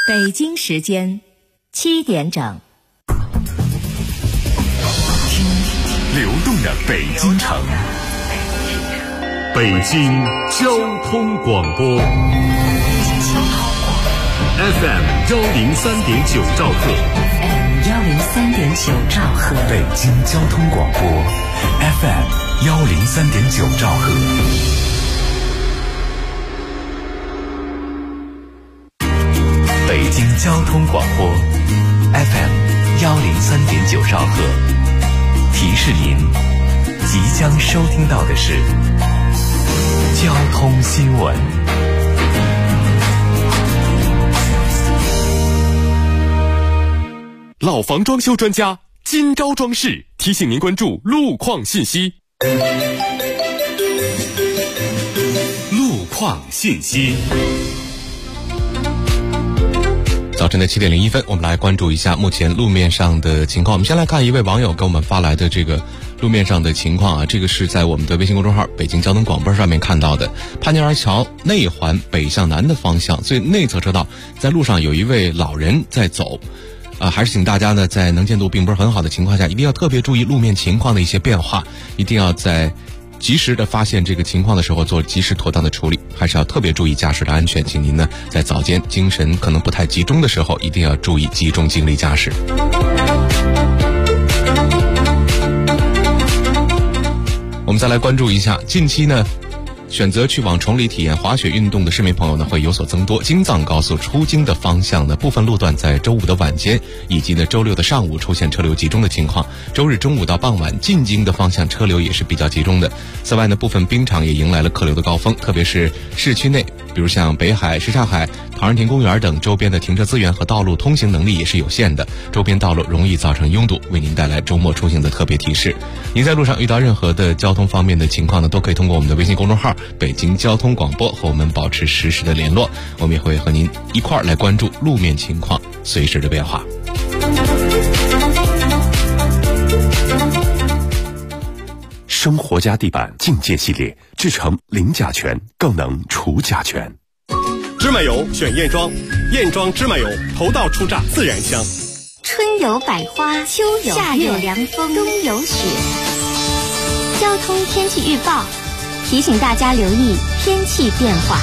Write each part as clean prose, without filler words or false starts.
北京时间7点整， 听流动的北京城，北京交通广播 FM 103.9兆赫， 103.9兆赫， 北京交通广播 FM 103.9兆赫。北京交通广播 FM 103.9兆赫，提示您即将收听到的是交通新闻。 老房装修专家金招装饰提醒您关注路况信息。路况信息。 早晨的7点01分，我们来关注一下目前路面上的情况。我们先来看一位网友给我们发来的这个路面上的情况啊，这个是在我们的微信公众号北京交通广播上面看到的。潘家园桥内环北向南的方向最内侧车道，在路上有一位老人在走，还是请大家呢在能见度并不是很好的情况下，一定要特别注意路面情况的一些变化，一定要在及时的发现这个情况的时候做及时妥当的处理，还是要特别注意驾驶的安全。请您呢在早间精神可能不太集中的时候，一定要注意集中精力驾驶。我们再来关注一下，近期呢选择去往崇礼体验滑雪运动的市民朋友呢会有所增多。京藏高速出京的方向呢，部分路段在周五的晚间以及呢周六的上午出现车流集中的情况，周日中午到傍晚进京的方向车流也是比较集中的。此外呢，部分冰场也迎来了客流的高峰，特别是市区内，比如像北海、什刹海、陶然亭公园等周边的停车资源和道路通行能力也是有限的，周边道路容易造成拥堵，为您带来周末出行的特别提示。您在路上遇到任何的交通方面的情况呢，都可以通过我们的微信公众号北京交通广播和我们保持实时的联络，我们也会和您一块儿来关注路面情况随时的变化。 生活家地板境界系列，制成零甲醛，更能除甲醛。 芝麻油选燕庄，燕庄芝麻油头道出榨，自然香。 春有百花，秋有夏有凉风，冬有雪。交通天气预报提醒大家留意天气变化。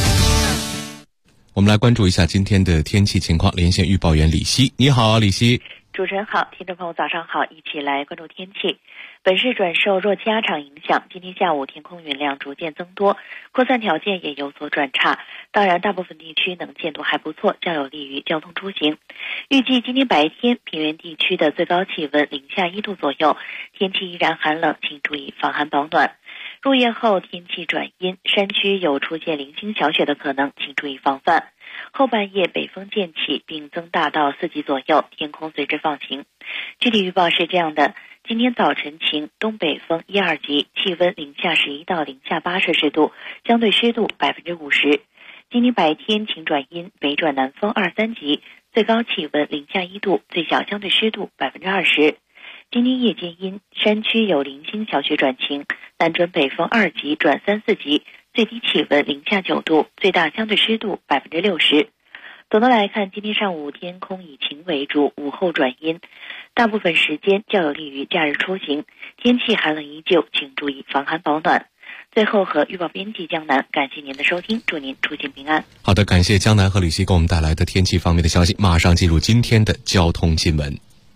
我们来关注一下今天的天气情况，连线预报员李希。你好，李希。 主持人好，听众朋友早上好，一起来关注天气。本市转受弱气压场影响，今天下午天空云量逐渐增多，扩散条件也有所转差，当然大部分地区能见度还不错，较有利于交通出行。预计今天白天平原地区的最高气温零下1度左右，天气依然寒冷，请注意防寒保暖。入夜后天气转阴，山区有出现零星小雪的可能，请注意防范。后半夜北风渐起并增大到4级左右，天空随之放晴。具体预报是这样的，今天早晨晴，东北风1、2级，气温零下11到零下8摄氏度，相对湿度50%。今天白天晴转阴，北转南风2、3级，最高气温零下1度，最小相对湿度20%。今天夜间阴，山区有零星小雪转晴，南转北风2级转3、4级，最低气温零下9度，最大相对湿度60%。总的来看，今天上午天空以晴为主，午后转阴，大部分时间较有利于假日出行，天气寒冷依旧，请注意防寒保暖。最后和预报编辑江南感谢您的收听，祝您出行平安。 好的，感谢江南和李希给我们带来的天气方面的消息，马上进入今天的交通新闻。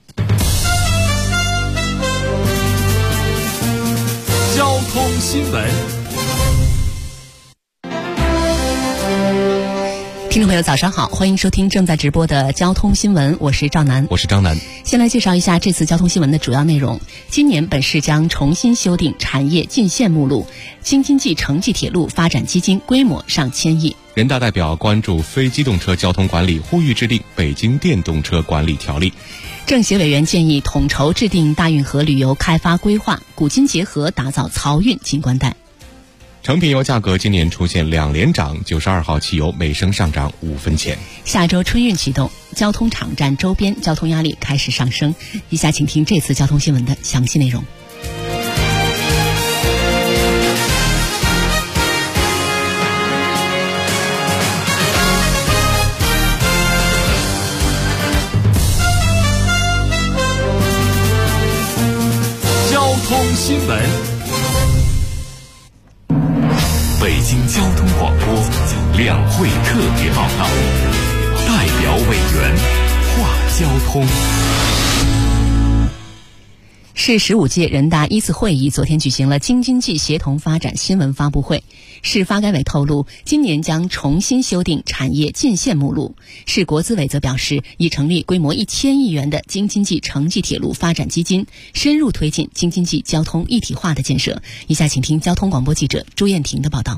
交通新闻。 听众朋友早上好，欢迎收听正在直播的交通新闻，我是赵楠。 我是张楠。 先来介绍一下这次交通新闻的主要内容。今年本市将重新修订产业进线目录，京津冀城际铁路发展基金规模上千亿。 人大代表关注非机动车交通管理，呼吁制定北京电动车管理条例。 政协委员建议统筹制定大运河旅游开发规划，古今结合打造漕运景观带。 成品油价格今年出现2连涨，92号汽油每升上涨5分钱。 下周春运启动，交通场站周边交通压力开始上升。以下请听这次交通新闻的详细内容。 新闻。 北京交通广播两会特别报道，代表委员话交通。 市15届人大1次会议昨天举行了京津冀协同发展新闻发布会。市发改委透露，今年将重新修订产业进线目录。市国资委则表示，已成立规模1000亿元的京津冀城际铁路发展基金，深入推进京津冀交通一体化的建设。以下请听交通广播记者朱艳婷的报道。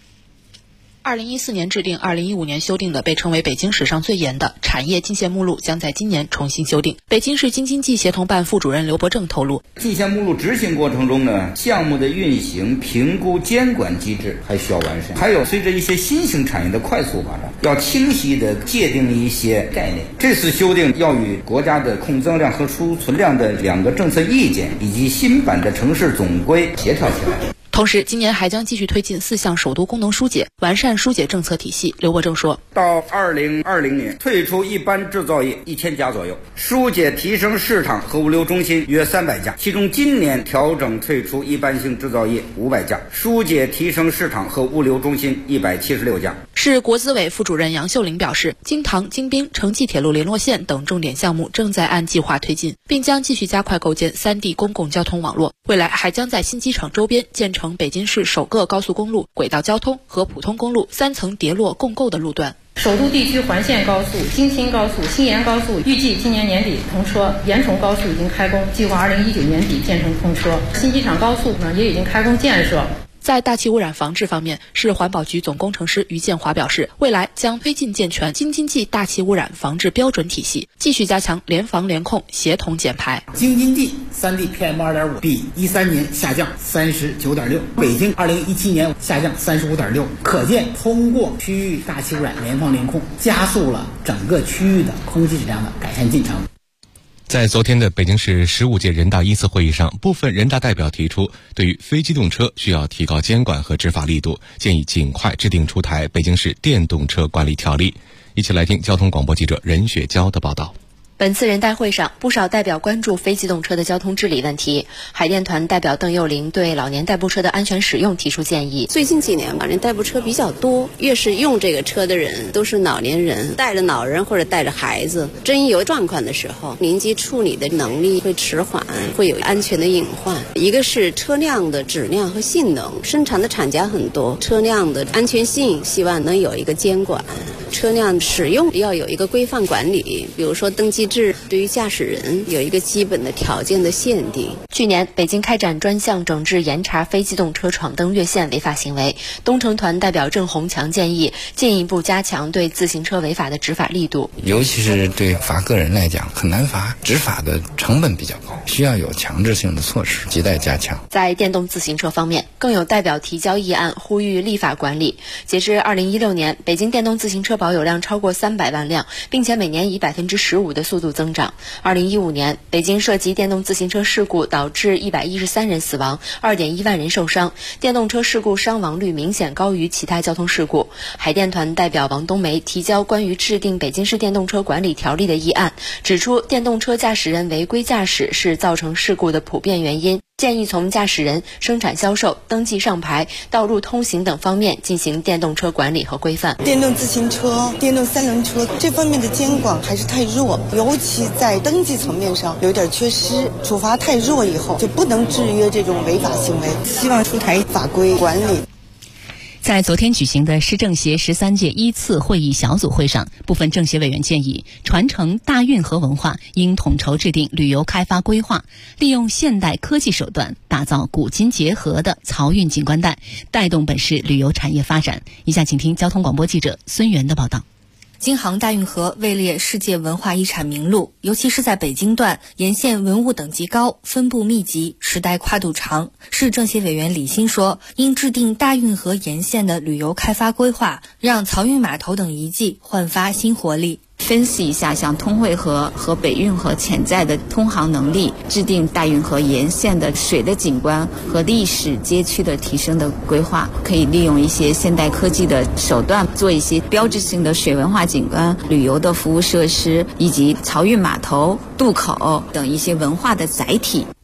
2014年制定、2015年修订的被称为北京史上最严的产业进线目录将在今年重新修订。北京市京津冀协同办副主任刘伯正透露， 进线目录执行过程中呢，项目的运行、评估、监管机制还需要完善。还有随着一些新型产业的快速发展，要清晰地界定一些概念。这次修订要与国家的控增量和输存量的2个政策意见以及新版的城市总规协调起来。 同时，今年还将继续推进4项首都功能疏解，完善疏解政策体系。刘伯正说， 到2020年退出一般制造业1000家左右，疏解提升市场和物流中心约300家，其中今年调整退出一般性制造业500家，疏解提升市场和物流中心176家。 市国资委副主任杨秀玲表示，京唐、京滨城际铁路联络线等重点项目正在按计划推进，并将继续加快构建3地公共交通网络，未来还将在新机场周边建成北京市首个高速公路、轨道交通和普通公路3层叠落共构的路段。 首都地区环线高速、京新高速、新延高速预计今年年底通车，延崇高速已经开工，计划2019年底建成通车。新机场高速呢也已经开工建设。 在大气污染防治方面，市环保局总工程师于建华表示，未来将推进健全京津冀大气污染防治标准体系，继续加强联防联控、协同减排。 京津冀3地 PM2.5 比13年下降39.6%，北京2017年下降35.6%，可见通过区域大气污染联防联控，加速了整个区域的空气质量的改善进程。 在昨天的北京市15届人大1次会议上，部分人大代表提出，对于非机动车需要提高监管和执法力度，建议尽快制定出台北京市电动车管理条例。一起来听交通广播记者任雪娇的报道。 本次人大会上，不少代表关注非机动车的交通治理问题。海淀团代表邓幼玲对老年代步车的安全使用提出建议。 最近几年老年代步车比较多，越是用这个车的人都是老年人，带着老人或者带着孩子，真有状况的时候，临机处理的能力会迟缓，会有安全的隐患。一个是车辆的质量和性能，生产的厂家很多，车辆的安全性希望能有一个监管，车辆使用要有一个规范管理，比如说登记制对于驾驶人有一个基本的条件的限定。 去年北京开展专项整治严查非机动车闯灯越线违法行为，东城团代表郑洪强建议进一步加强对自行车违法的执法力度， 尤其是对罚个人来讲很难罚，执法的成本比较高，需要有强制性的措施，亟待加强。 在电动自行车方面，更有代表提交议案呼吁立法管理。截至2016年，北京电动自行车保有量超过300万辆，并且每年以15%的速度增长。2015年，北京涉及电动自行车事故导致113人死亡，2.1万人受伤，电动车事故伤亡率明显高于其他交通事故。海淀团代表王冬梅提交关于制定北京市电动车管理条例的议案，指出电动车驾驶人违规驾驶是造成事故的普遍原因，建议从驾驶人、生产销售、登记上牌、道路通行等方面进行电动车管理和规范。 电动自行车、电动3轮车这方面的监管还是太弱，尤其在登记层面上有点缺失，处罚太弱以后就不能制约这种违法行为，希望出台法规管理。 在昨天举行的市政协13届1次会议小组会上，部分政协委员建议，传承大运河文化应统筹制定旅游开发规划，利用现代科技手段打造古今结合的漕运景观带，带动本市旅游产业发展。以下请听交通广播记者孙源的报道。 京杭大运河位列世界文化遗产名录，尤其是在北京段，沿线文物等级高，分布密集，时代跨度长。市政协委员李欣说，应制定大运河沿线的旅游开发规划，让漕运码头等遗迹焕发新活力。 分析一下像通惠河和北运河潜在的通航能力，制定大运河沿线的水的景观和历史街区的提升的规划，可以利用一些现代科技的手段，做一些标志性的水文化景观、旅游的服务设施，以及漕运码头、渡口等一些文化的载体。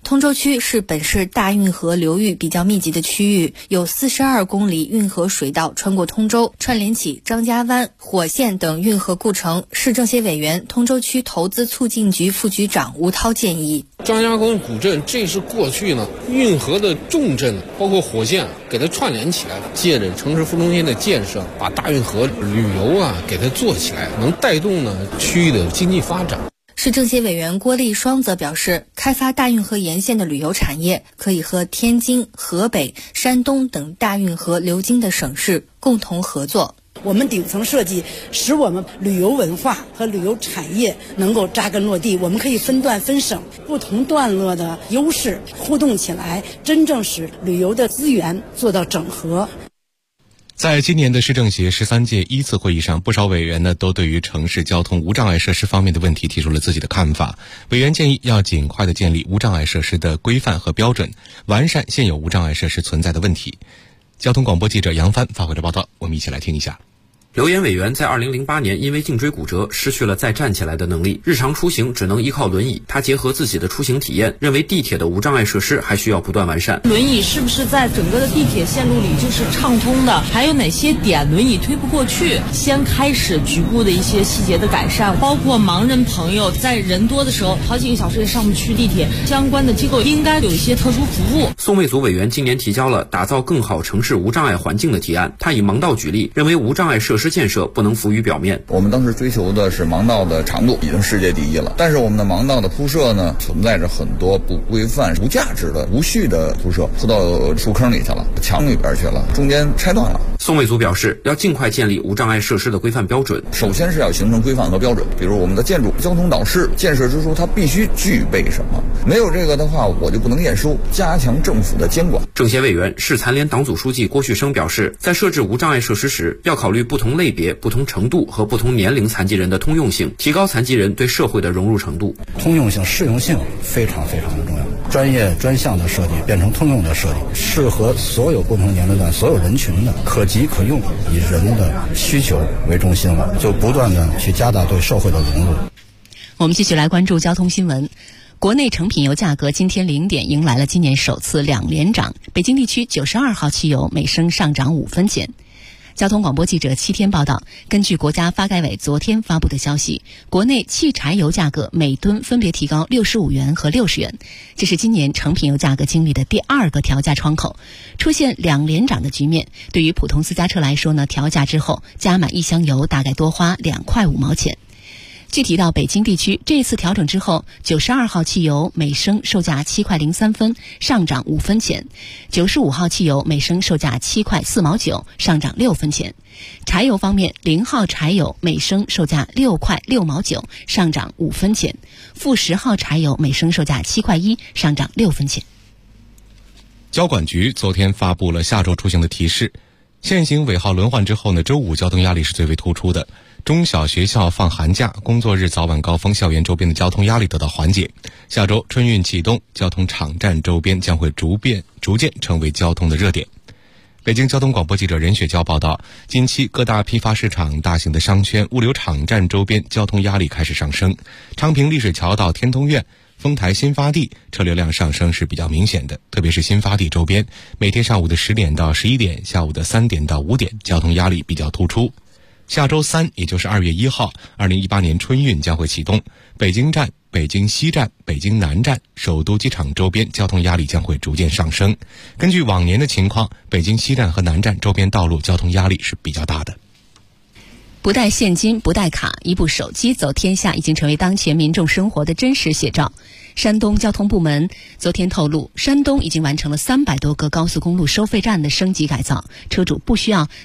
通州区是本市大运河流域比较密集的区域，有42公里运河水道穿过通州，串联起张家湾、火线等运河故城。市政协委员、通州区投资促进局副局长吴涛建议， 张家关古镇这是过去呢运河的重镇，包括火线给它串联起来，借着城市副中心的建设，把大运河旅游给它做起来，能带动呢区域的经济发展。 市政协委员郭立双则表示，开发大运河沿线的旅游产业，可以和天津、河北、山东等大运河流经的省市共同合作。 我们顶层设计使我们旅游文化和旅游产业能够扎根落地，我们可以分段分省，不同段落的优势互动起来，真正使旅游的资源做到整合。 在今年的市政协13届1次会议上，不少委员呢都对于城市交通无障碍设施方面的问题提出了自己的看法。委员建议要尽快的建立无障碍设施的规范和标准，完善现有无障碍设施存在的问题。交通广播记者杨帆发回的报道，我们一起来听一下。 刘岩委员在2008年因为颈椎骨折失去了再站起来的能力，日常出行只能依靠轮椅。他结合自己的出行体验，认为地铁的无障碍设施还需要不断完善。 轮椅是不是在整个的地铁线路里就是畅通的？还有哪些点轮椅推不过去？先开始局部的一些细节的改善，包括盲人朋友在人多的时候好几个小时也上不去地铁，相关的机构应该有一些特殊服务。 宋卫组委员今年提交了打造更好城市无障碍环境的提案，他以盲道举例，认为无障碍设施建设不能浮于表面。 我们当时追求的是盲道的长度已经世界第一了，但是我们的盲道的铺设呢，存在着很多不规范、无价值的、无序的铺设，铺到树坑里去了，墙里边去了，中间拆断了。 宋卫组表示，要尽快建立无障碍设施的规范标准。 首先是要形成规范和标准，比如我们的建筑、交通导视、建设之初它必须具备什么，没有这个的话我就不能验收。加强政府的监管。 政协委员、市残联党组书记郭旭生表示，在设置无障碍设施时，要考虑不同类别、不同程度和不同年龄残疾人的通用性，提高残疾人对社会的融入程度。 通用性、适用性非常非常的重要，专业专项的设计变成通用的设计，适合所有不同年龄段、所有人群的，可及可用，以人的需求为中心了，就不断的去加大对社会的融入。 我们继续来关注交通新闻。国内成品油价格今天0点迎来了今年首次2连涨，北京地区92号汽油每升上涨5分钱。交通广播记者7天报道，根据国家发改委昨天发布的消息，国内汽柴油价格每吨分别提高65元和60元，这是今年成品油价格经历的第2个调价窗口，出现2连涨的局面。对于普通私家车来说呢，调价之后加满1箱油大概多花2块5毛钱。具体到北京地区，这次调整之后，92号汽油每升售价7块03分，上涨5分钱；95号汽油每升售价7块4毛9，上涨6分钱。柴油方面，0号柴油每升售价6块6毛9，上涨5分钱；负10号柴油每升售价7块1，上涨6分钱。 交管局昨天发布了下周出行的提示，现行尾号轮换之后呢，周五交通压力是最为突出的。中小学校放寒假，工作日早晚高峰，校园周边的交通压力得到缓解。下周春运启动，交通场站周边将会逐渐成为交通的热点。北京交通广播记者任雪娇报道，近期各大批发市场、大型的商圈、物流场站周边交通压力开始上升。昌平丽水桥到天通苑、丰台新发地车流量上升是比较明显的，特别是新发地周边，每天上午的10点到11点，下午的3点到5点，交通压力比较突出。下周3，也就是2月1号，2018年春运将会启动。北京站、北京西站、北京南站、首都机场周边交通压力将会逐渐上升。根据往年的情况，北京西站和南站周边道路交通压力是比较大的。 不带现金、不带卡，一部手机走天下已经成为当前民众生活的真实写照。山东交通部门昨天透露，山东已经完成了300多个高速公路收费站的升级改造，车主不再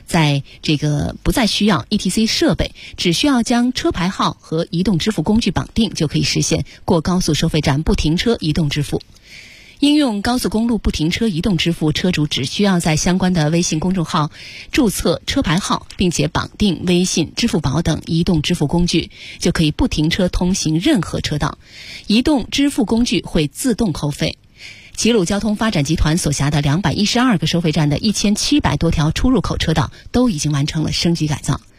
需要 ETC 设备，只需要将车牌号和移动支付工具绑定，就可以实现过高速收费站不停车移动支付。应用高速公路不停车移动支付，车主只需要在相关的微信公众号注册车牌号，并且绑定微信、支付宝等移动支付工具，就可以不停车通行任何车道。移动支付工具会自动扣费。齐鲁交通发展集团所辖的212个收费站的1700多条出入口车道都已经完成了升级改造。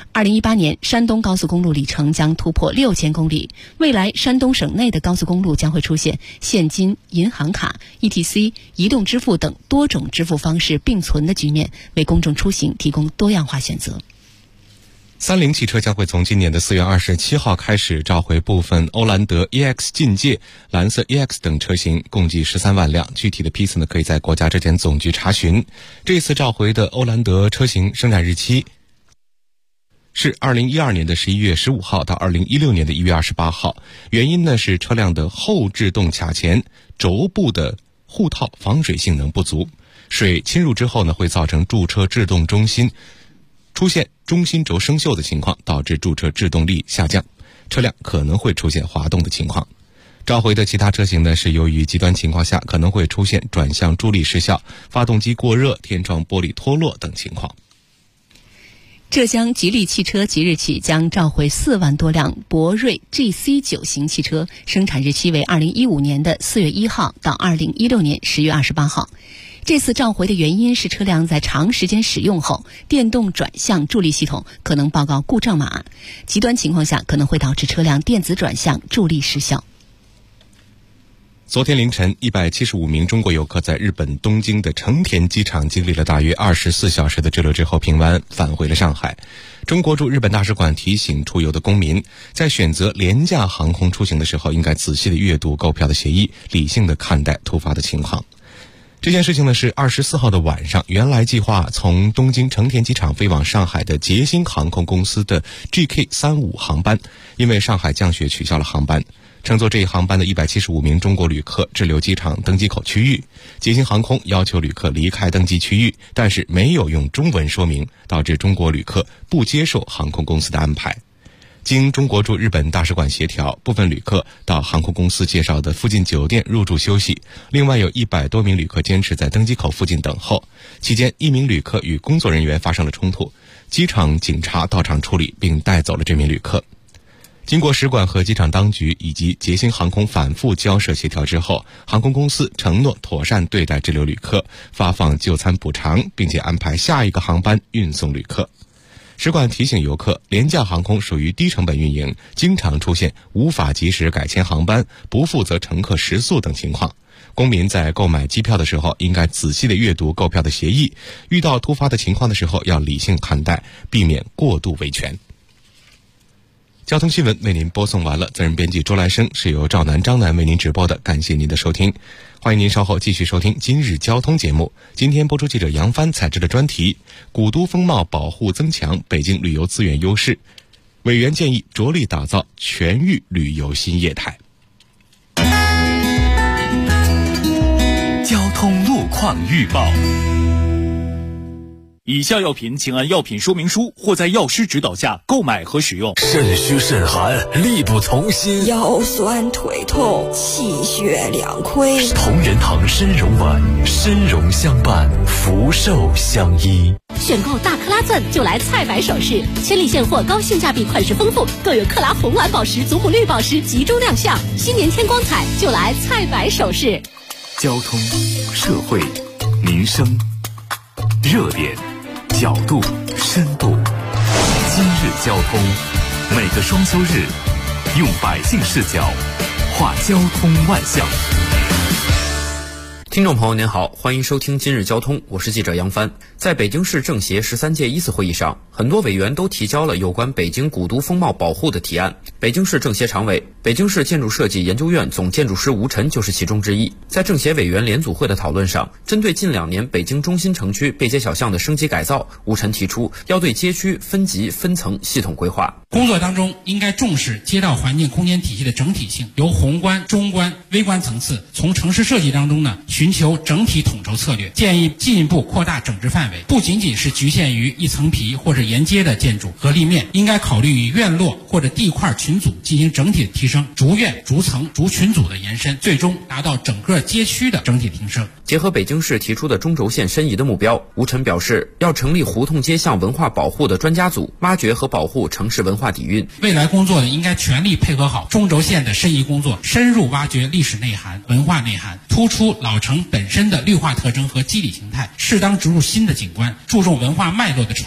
2018年，山东高速公路里程将突破6000公里。未来，山东省内的高速公路将会出现现金、银行卡、ETC、移动支付等多种支付方式并存的局面，为公众出行提供多样化选择。 三菱汽车将会从今年的4月27号开始召回部分欧蓝德 EX 进界、蓝色 EX 等车型，共计13万辆。具体的批次呢，可以在国家质检总局查询。这次召回的欧蓝德车型生产日期是2012年的11月15号到2016年的1月28号。原因呢是车辆的后制动卡钳轴部的护套防水性能不足，水侵入之后呢，会造成驻车制动中心出现中心轴生锈的情况，导致驻车制动力下降，车辆可能会出现滑动的情况。召回的其他车型呢，是由于极端情况下可能会出现转向助力失效、发动机过热、天窗玻璃脱落等情况。 浙江吉利汽车即日起将召回4万多辆博瑞 GC9 型汽车，生产日期为2015年的4月1号到2016年10月28号。这次召回的原因是车辆在长时间使用后，电动转向助力系统可能报告故障码，极端情况下可能会导致车辆电子转向助力失效。 昨天凌晨，175名中国游客在日本东京的成田机场经历了大约24小时的滞留之后平安返回了上海。中国驻日本大使馆提醒出游的公民，在选择廉价航空出行的时候，应该仔细的阅读购票的协议，理性的看待突发的情况。这件事情呢是24号的晚上，原来计划从东京成田机场飞往上海的捷星航空公司的 GK35 航班，因为上海降雪取消了航班。乘坐这一航班的175名中国旅客滞留机场登机口区域，捷星航空要求旅客离开登机区域，但是没有用中文说明，导致中国旅客不接受航空公司的安排。经中国驻日本大使馆协调，部分旅客到航空公司介绍的附近酒店入住休息，另外有100多名旅客坚持在登机口附近等候。期间，一名旅客与工作人员发生了冲突，机场警察到场处理并带走了这名旅客。经过使馆和机场当局以及捷星航空反复交涉协调之后，航空公司承诺妥善对待滞留旅客，发放就餐补偿，并且安排下一个航班运送旅客。使馆提醒游客，廉价航空属于低成本运营，经常出现无法及时改签航班、不负责乘客食宿等情况。公民在购买机票的时候，应该仔细的阅读购票的协议，遇到突发的情况的时候，要理性看待，避免过度维权。交通新闻为您播送完了，责任编辑周来生，是由赵楠、张楠为您直播的，感谢您的收听。欢迎您稍后继续收听今日交通节目。今天播出记者杨帆采制的专题，古都风貌保护增强北京旅游资源优势，委员建议着力打造全域旅游新业态。 交通路况预报。 以下药品请按药品说明书或在药师指导下购买和使用。 肾虚肾寒，力不从心， 腰酸腿痛，气血两亏。 同仁堂参茸丸，参茸相伴，福寿相依。 选购大克拉钻就来菜百首饰，千里现货，高性价比，款式丰富，更有克拉红蓝宝石、祖母绿宝石集中亮相。新年添光彩，就来菜百首饰。 交通、社会、民生，热点、角度、深度。今日交通，每个双休日，用百姓视角画交通万象。 听众朋友您好，欢迎收听今日交通，我是记者杨帆。在北京市政协13届一次会议上，很多委员都提交了有关北京古都风貌保护的提案。北京市政协常委、北京市建筑设计研究院总建筑师吴晨就是其中之一。在政协委员联组会的讨论上，针对近2年北京中心城区背街小巷的升级改造，吴晨提出要对街区分级分层系统规划。 工作当中应该重视街道环境空间体系的整体性，由宏观、中观、微观层次，从城市设计当中寻求整体统筹策略，建议进一步扩大整治范围，不仅仅是局限于一层皮或者沿街的建筑和立面，应该考虑与院落或者地块群组进行整体的提升，逐院、逐层、逐群组的延伸，最终达到整个街区的整体提升。 结合北京市提出的中轴线申遗的目标，吴晨表示，要成立胡同街巷文化保护的专家组，挖掘和保护城市文化底蕴。 未来工作应该全力配合好中轴线的申遗工作，深入挖掘历史内涵、文化内涵，突出老城本身的绿化特征和肌理形态，适当植入新的景观，注重文化脉络的串联，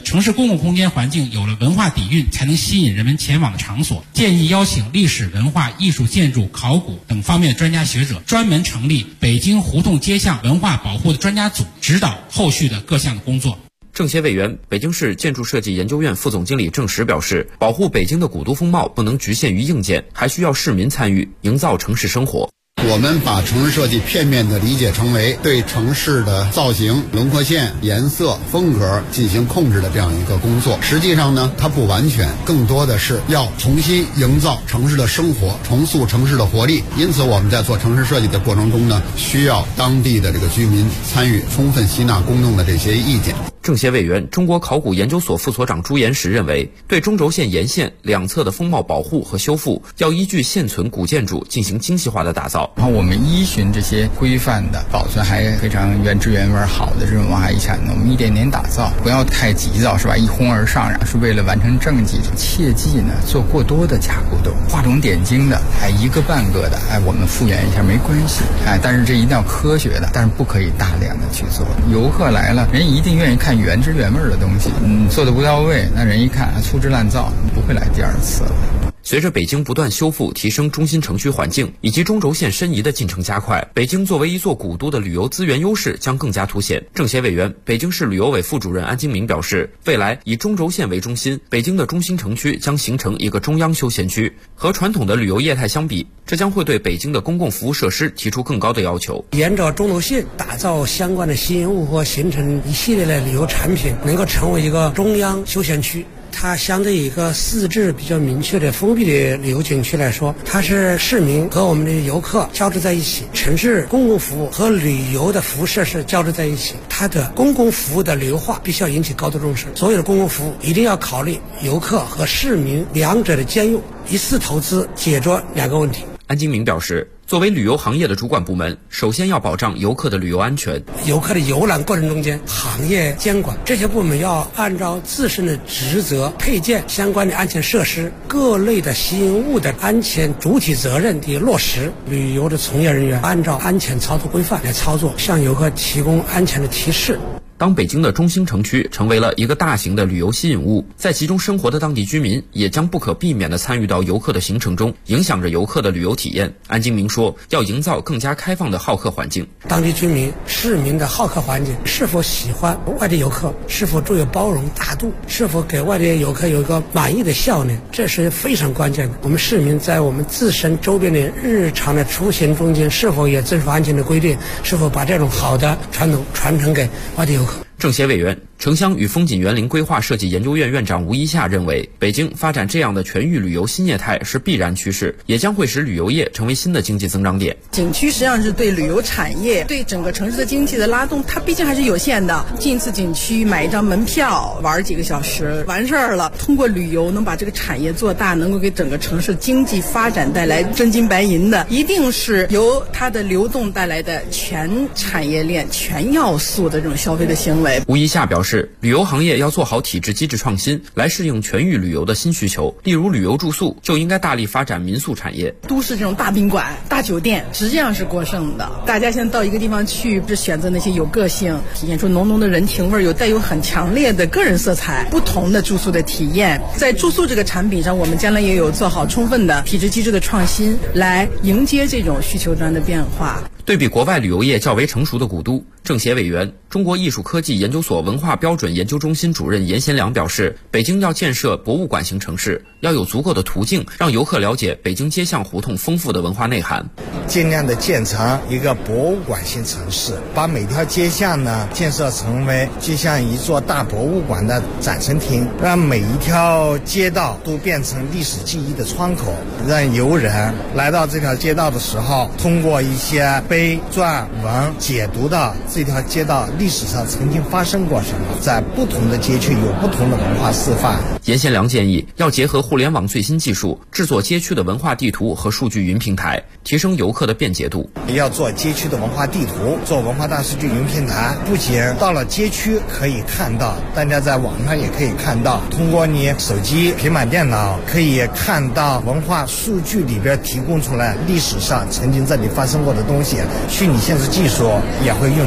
城市公共空间环境有了文化底蕴，才能吸引人们前往的场所。建议邀请历史文化、艺术、建筑、考古等方面的专家学者，专门成立北京胡同街巷文化保护的专家组，指导后续的各项的工作。 政协委员、北京市建筑设计研究院副总经理郑石表示，保护北京的古都风貌不能局限于硬件，还需要市民参与，营造城市生活。 我们把城市设计片面地理解成为对城市的造型、轮廓线、颜色、风格进行控制的这样一个工作。实际上呢，它不完全，更多的是要重新营造城市的生活，重塑城市的活力。因此我们在做城市设计的过程中呢，需要当地的这个居民参与，充分吸纳公众的这些意见。 政协委员、中国考古研究所副所长朱岩石认为，对中轴线沿线两侧的风貌保护和修复，要依据现存古建筑进行精细化的打造。 我们依循这些规范的、保存还非常原汁原味好的这种文化遗产呢，我们一点点打造，不要太急躁，是吧？一哄而上，然后是为了完成政绩，切记呢做过多的假古董、画龙点睛的，一个半个的，我们复原一下没关系，但是这一定要科学的，但是不可以大量的去做。游客来了，人一定愿意看原汁原味的东西，做的不到位，那人一看粗制滥造，不会来第二次了。 随着北京不断修复提升中心城区环境以及中轴线申遗的进程加快，北京作为一座古都的旅游资源优势将更加凸显。政协委员、北京市旅游委副主任安金明表示，未来以中轴线为中心，北京的中心城区将形成一个中央休闲区。和传统的旅游业态相比，这将会对北京的公共服务设施提出更高的要求。 沿着中轴线打造相关的吸引物和形成一系列的旅游产品，能够成为一个中央休闲区。它相对一个四至比较明确的封闭的旅游景区来说，它是市民和我们的游客交织在一起，城市公共服务和旅游的服务设施交织在一起，它的公共服务的旅游化必须要引起高度重视。所有的公共服务一定要考虑游客和市民两者的兼用，一次投资解决两个问题。 安金明表示，作为旅游行业的主管部门，首先要保障游客的旅游安全。 游客的游览过程中间，行业监管这些部门要按照自身的职责配建相关的安全设施，各类的吸引物的安全主体责任的落实。旅游的从业人员按照安全操作规范来操作，向游客提供安全的提示。 当北京的中心城区成为了一个大型的旅游吸引物，在其中生活的当地居民也将不可避免地参与到游客的行程中，影响着游客的旅游体验。安金明说，要营造更加开放的好客环境。 当地居民、市民的好客环境是否喜欢外地游客，是否具有包容大度，是否给外地游客有一个满意的笑脸，这是非常关键的。我们市民在我们自身周边的日常的出行中间，是否也遵守安全的规定，是否把这种好的传统传承给外地游客。 政协委员、城乡与风景园林规划设计研究院院长吴一夏认为，北京发展这样的全域旅游新业态是必然趋势，也将会使旅游业成为新的经济增长点。 景区实际上是对旅游产业、对整个城市的经济的拉动，它毕竟还是有限的。进一次景区买一张门票，玩几个小时完事儿了。通过旅游能把这个产业做大，能够给整个城市经济发展带来真金白银的，一定是由它的流动带来的全产业链、全要素的这种消费的行为。 吴一夏表示，旅游行业要做好体制机制创新，来适应全域旅游的新需求。例如旅游住宿就应该大力发展民宿产业。 都市这种大宾馆、大酒店实际上是过剩的，大家现在到一个地方去，是选择那些有个性、体现出浓浓的人情味、带有很强烈的个人色彩、不同的住宿的体验。在住宿这个产品上，我们将来也有做好充分的体制机制的创新，来迎接这种需求端的变化。 对比国外旅游业较为成熟的古都，政协委员、中国艺术科技研究所文化标准研究中心主任严贤良表示，北京要建设博物馆型城市，要有足够的途径让游客了解北京街巷胡同丰富的文化内涵， 尽量的建成一个博物馆型城市，把每条街巷呢建设成为就像一座大博物馆的展陈厅，让每一条街道都变成历史记忆的窗口，让游人来到这条街道的时候，通过一些碑撰文解读到这条街道历史上曾经发生过什么，在不同的街区有不同的文化示范。 严贤良建议要结合互联网最新技术，制作街区的文化地图和数据云平台，提升游客的便捷度。 要做街区的文化地图，做文化大数据云平台，不仅到了街区可以看到，大家在网上也可以看到，通过你手机、平板电脑可以看到文化数据里边提供出来历史上曾经这里发生过的东西，虚拟现实技术也会用到。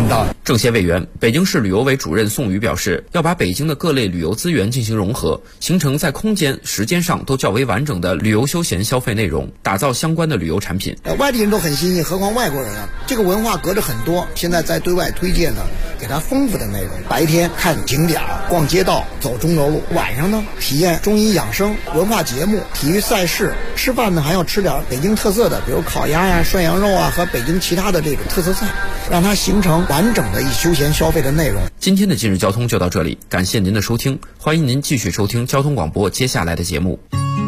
政协委员、北京市旅游委主任宋宇表示，要把北京的各类旅游资源进行融合，形成在空间、时间上都较为完整的旅游休闲消费内容，打造相关的旅游产品。 外地人都很新颖，何况外国人啊！这个文化隔着很多，现在在对外推荐呢，给它丰富的内容。白天看景点、逛街道、走钟楼路，晚上呢体验中医养生、文化节目、体育赛事。吃饭呢还要吃点北京特色的，比如烤鸭呀、涮羊肉啊和北京其他的这个特色菜，让它形成完整的休闲消费的内容。 今天的今日交通就到这里，感谢您的收听，欢迎您继续收听交通广播接下来的节目。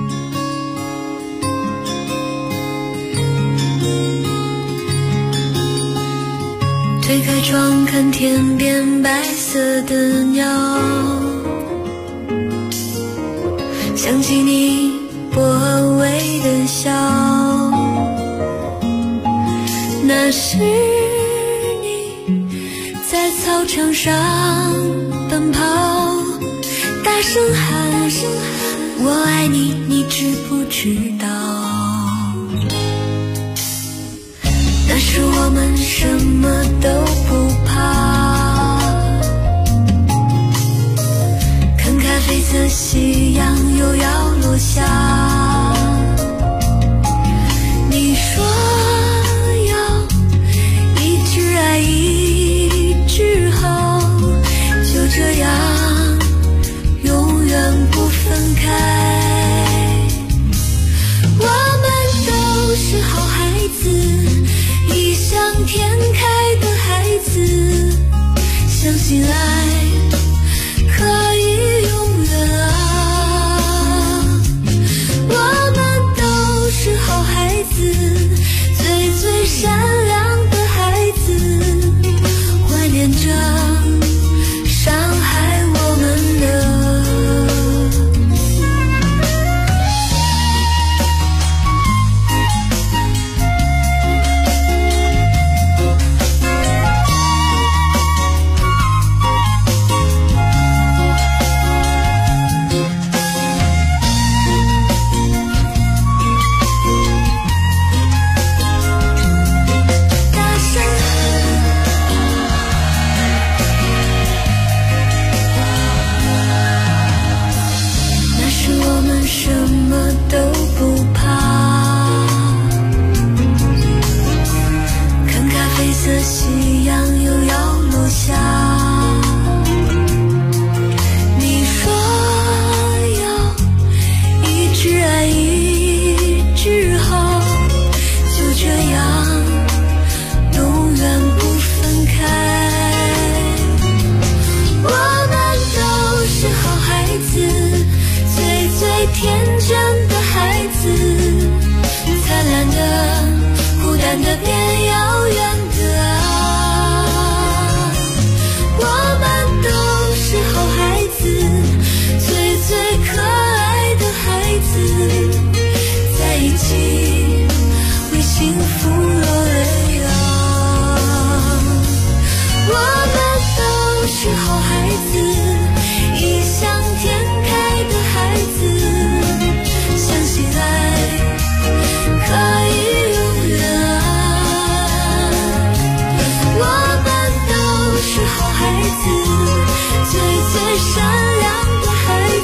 推开窗看天边白色的鸟，想起你薄微的笑，那是在操场上奔跑，大声喊我爱你，你知不知道？